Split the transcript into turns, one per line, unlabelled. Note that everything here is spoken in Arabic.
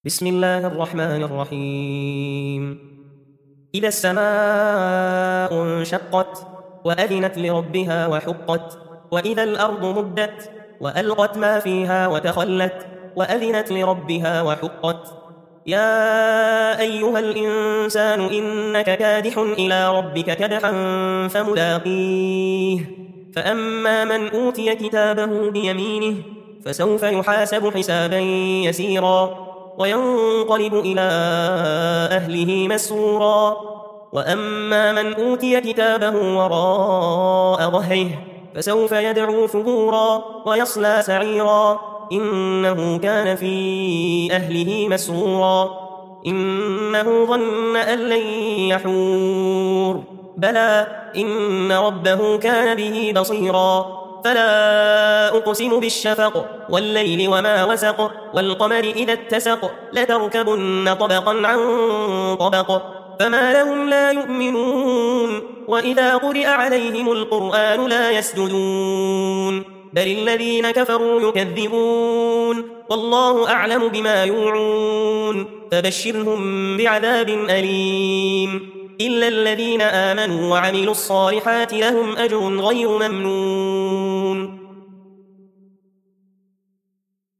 بسم الله الرحمن الرحيم. إذا السماء انشقت وأذنت لربها وحقت، وإذا الأرض مدت وألقت ما فيها وتخلت وأذنت لربها وحقت. يا أيها الإنسان إنك كادح إلى ربك كدحا فملاقيه. فأما من أوتي كتابه بيمينه فسوف يحاسب حسابا يسيرا وينقلب إلى أهله مسرورا. وأما من أوتي كتابه وراء ظهره فسوف يدعو ثبورا ويصلى سعيرا، إنه كان في أهله مسرورا. إنه ظن أن لن يحور، بلى إن ربه كان به بصيرا. فلا أقسم بالشفق والليل وما وسق، والقمر إذا اتسق، لتركبن طبقا عن طبق، فما لهم لا يؤمنون. وإذا قرئ عليهم القرآن لا يسجدون، بل الذين كفروا يكذبون، والله أعلم بما يوعون، فبشرهم بعذاب أليم. إلا الذين آمنوا وعملوا الصالحات لهم أجر غير ممنون.